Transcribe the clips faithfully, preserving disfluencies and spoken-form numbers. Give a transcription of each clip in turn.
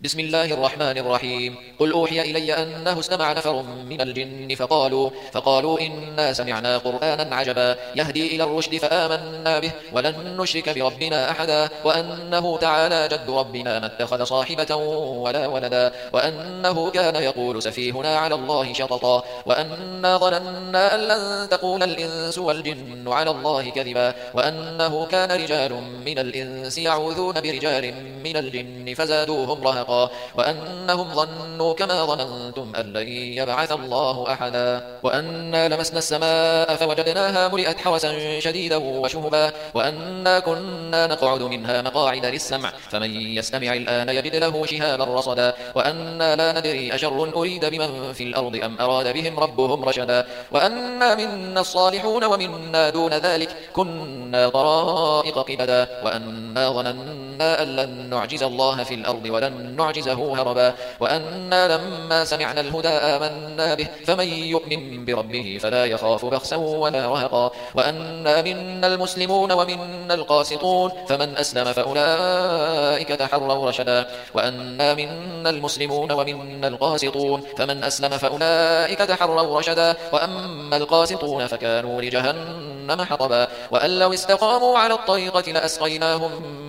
بسم الله الرحمن الرحيم. قل أوحي إلي أنه استمع نفر من الجن فقالوا, فقالوا إنا سمعنا قرآنا عجبا يهدي إلى الرشد فآمنا به ولن نشرك بربنا أحدا وأنه تعالى جد ربنا ما اتخذ صاحبة ولا ولدا وأنه كان يقول سفيهنا على الله شططا وأنا ظننا أن لن تقول الإنس والجن على الله كذبا وأنه كان رجال من الإنس يعوذون برجال من الجن فزادوهم رهقا وأنهم ظنوا كما ظننتم أن لن يبعث الله أحدا وأنا لمسنا السماء فوجدناها ملئت حرسا شديدا وشهبا وأنا كنا نقعد منها مقاعد للسمع فمن يستمع الآن يجد له شهابا رصدا وأنا لا ندري أشر أريد بمن في الأرض أم أراد بهم ربهم رشدا وأنا منا الصالحون ومنا دون ذلك كنا طرائق قبدا وأنا ظننا أن لن نعجز الله في الأرض ولن نعجزه هربا وأنا لما سمعنا الهدى آمنا به فمن يؤمن بربه فلا يخاف بخسا ولا رهقا وأنا منا المسلمون ومنا القاسطون فمن أسلم فأولئك تحروا رشدا وأنا منا المسلمون ومنا القاسطون فمن أسلم فأولئك تحروا رشدا وأما القاسطون فكانوا لجهنم حطبا وأن لو استقاموا على الطريقة لأسقيناهم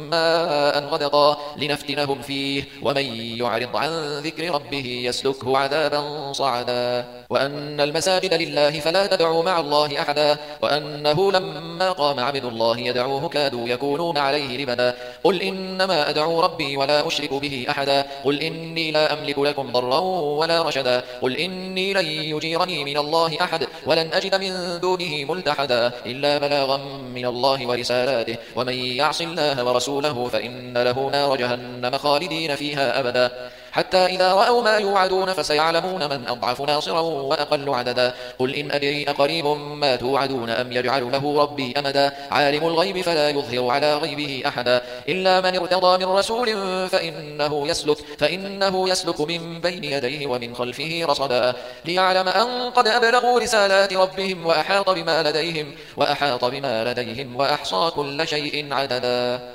ماء غدقا لنفتنهم فيه ومن يعرض عن ذكر ربه يسلكه عذابا صعدا وأن المساجد لله فلا تدعوا مع الله أحدا وأنه لما قام عبد الله يدعوه كادوا يكونون عليه لبدا قل إنما أدعو ربي ولا أشرك به أحدا قل إني لا أملك لكم ضرا ولا رشدا قل إني لن يجيرني من الله أحد ولن أجد من دونه ملتحدا إلا بلاغا من الله ورسالاته ومن يعص الله ورسوله فإن له نار جهنم خالدين فيها أبدا حتى إذا رأوا ما يوعدون فسيعلمون من أضعف ناصرا وأقل عددا قل إن أدري أقريب ما توعدون أم يجعل له ربي أمدا عالم الغيب فلا يظهر على غيبه أحدا إلا من ارتضى من رسول فإنه يسلك, فإنه يسلك من بين يديه ومن خلفه رصدا ليعلم أن قد أبلغوا رسالات ربهم وأحاط بما لديهم وأحاط بما لديهم وأحصى كل شيء عددا.